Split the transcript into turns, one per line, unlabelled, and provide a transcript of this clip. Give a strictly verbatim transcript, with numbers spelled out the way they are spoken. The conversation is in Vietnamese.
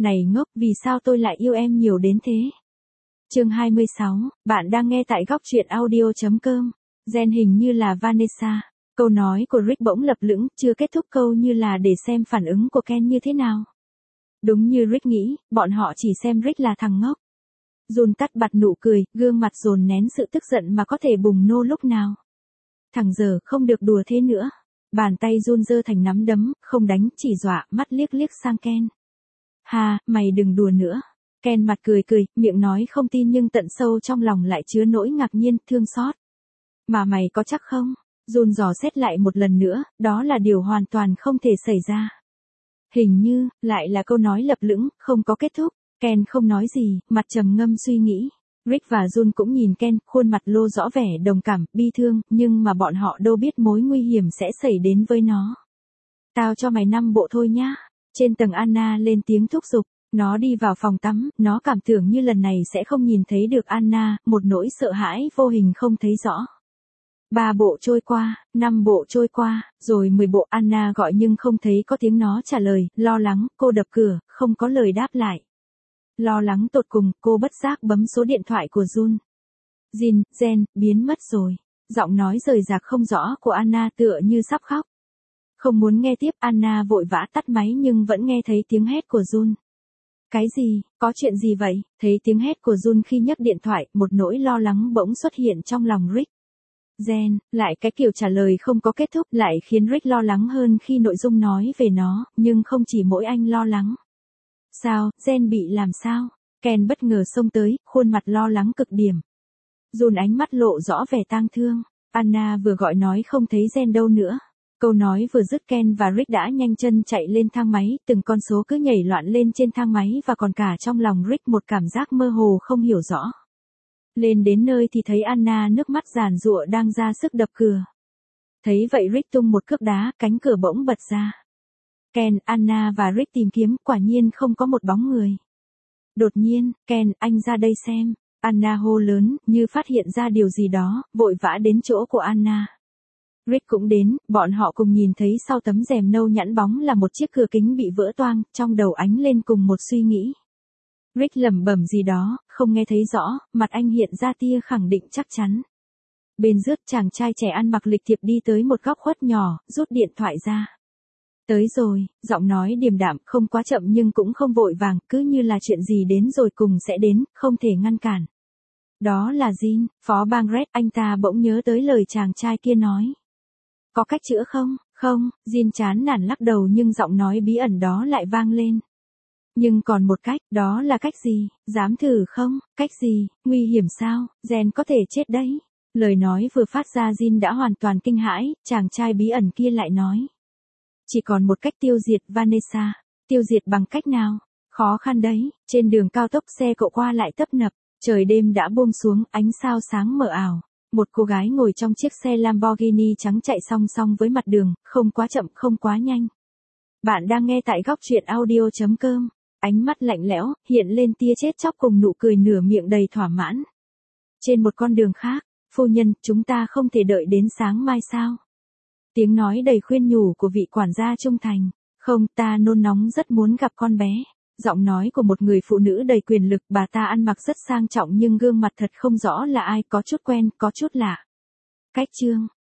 Này ngốc, vì sao tôi lại yêu em nhiều đến thế? Chương hai mươi sáu, bạn đang nghe tại góc truyện audio chấm com. Jen hình như là Vanessa. Câu nói của Rick bỗng lập lững, chưa kết thúc câu như là để xem phản ứng của Ken như thế nào. Đúng như Rick nghĩ, bọn họ chỉ xem Rick là thằng ngốc. Jun tắt bặt nụ cười, gương mặt dồn nén sự tức giận mà có thể bùng nô lúc nào. Thằng giờ không được đùa thế nữa. Bàn tay Jun giơ thành nắm đấm, không đánh, chỉ dọa, mắt liếc liếc sang Ken. Ha, mày đừng đùa nữa. Ken mặt cười cười, miệng nói không tin nhưng tận sâu trong lòng lại chứa nỗi ngạc nhiên, thương xót. Mà mày có chắc không? Jun dò xét lại một lần nữa, đó là điều hoàn toàn không thể xảy ra. Hình như, lại là câu nói lập lững, không có kết thúc. Ken không nói gì, mặt trầm ngâm suy nghĩ. Rick và Jun cũng nhìn Ken, khuôn mặt lô rõ vẻ đồng cảm, bi thương, nhưng mà bọn họ đâu biết mối nguy hiểm sẽ xảy đến với nó. Tao cho mày năm bộ thôi nhá. Trên tầng Anna lên tiếng thúc giục. Nó đi vào phòng tắm, nó cảm tưởng như lần này sẽ không nhìn thấy được Anna, một nỗi sợ hãi vô hình không thấy rõ. Ba bộ trôi qua, năm bộ trôi qua, rồi mười bộ. Anna gọi nhưng không thấy có tiếng nó trả lời, lo lắng, cô đập cửa, không có lời đáp lại. Lo lắng tột cùng, cô bất giác bấm số điện thoại của Jun. Jin, Jen, biến mất rồi. Giọng nói rời rạc không rõ của Anna tựa như sắp khóc. Không muốn nghe tiếp, Anna vội vã tắt máy nhưng vẫn nghe thấy tiếng hét của Jun. Cái gì, có chuyện gì vậy? Thấy tiếng hét của Jun khi nhấc điện thoại, một nỗi lo lắng bỗng xuất hiện trong lòng Rick. Jen, lại cái kiểu trả lời không có kết thúc lại khiến Rick lo lắng hơn khi nội dung nói về nó, nhưng không chỉ mỗi anh lo lắng. Sao, Jen bị làm sao? Ken bất ngờ xông tới, khuôn mặt lo lắng cực điểm. Jun ánh mắt lộ rõ vẻ tang thương. Anna vừa gọi nói không thấy Jen đâu nữa. Câu nói vừa dứt Ken và Rick đã nhanh chân chạy lên thang máy, từng con số cứ nhảy loạn lên trên thang máy và còn cả trong lòng Rick một cảm giác mơ hồ không hiểu rõ. Lên đến nơi thì thấy Anna nước mắt giàn giụa đang ra sức đập cửa. Thấy vậy Rick tung một cước đá, cánh cửa bỗng bật ra. Ken, Anna và Rick tìm kiếm, quả nhiên không có một bóng người. Đột nhiên, Ken, anh ra đây xem. Anna hô lớn, như phát hiện ra điều gì đó, vội vã đến chỗ của Anna. Rick cũng đến, bọn họ cùng nhìn thấy sau tấm rèm nâu nhẵn bóng là một chiếc cửa kính bị vỡ toang, trong đầu ánh lên cùng một suy nghĩ. Rick lẩm bẩm gì đó, không nghe thấy rõ, mặt anh hiện ra tia khẳng định chắc chắn. Bên rước chàng trai trẻ ăn mặc lịch thiệp đi tới một góc khuất nhỏ, rút điện thoại ra. Tới rồi, giọng nói điềm đạm, không quá chậm nhưng cũng không vội vàng, cứ như là chuyện gì đến rồi cùng sẽ đến, không thể ngăn cản. Đó là Jin, phó bang Red, anh ta bỗng nhớ tới lời chàng trai kia nói. Có cách chữa không? Không, Jin chán nản lắc đầu nhưng giọng nói bí ẩn đó lại vang lên. Nhưng còn một cách, đó là cách gì? Dám thử không? Cách gì? Nguy hiểm sao? Jen có thể chết đấy. Lời nói vừa phát ra Jin đã hoàn toàn kinh hãi, chàng trai bí ẩn kia lại nói. Chỉ còn một cách tiêu diệt Vanessa. Tiêu diệt bằng cách nào? Khó khăn đấy, trên đường cao tốc xe cộ qua lại tấp nập, trời đêm đã buông xuống, ánh sao sáng mờ ảo. Một cô gái ngồi trong chiếc xe Lamborghini trắng chạy song song với mặt đường, không quá chậm không quá nhanh. Bạn đang nghe tại góc truyện audio chấm com. Ánh mắt lạnh lẽo, hiện lên tia chết chóc cùng nụ cười nửa miệng đầy thỏa mãn. Trên một con đường khác, phu nhân, chúng ta không thể đợi đến sáng mai sao? Tiếng nói đầy khuyên nhủ của vị quản gia trung thành. Không, ta nôn nóng rất muốn gặp con bé. Giọng nói của một người phụ nữ đầy quyền lực, bà ta ăn mặc rất sang trọng nhưng gương mặt thật không rõ là ai, có chút quen, có chút lạ. Cách chương,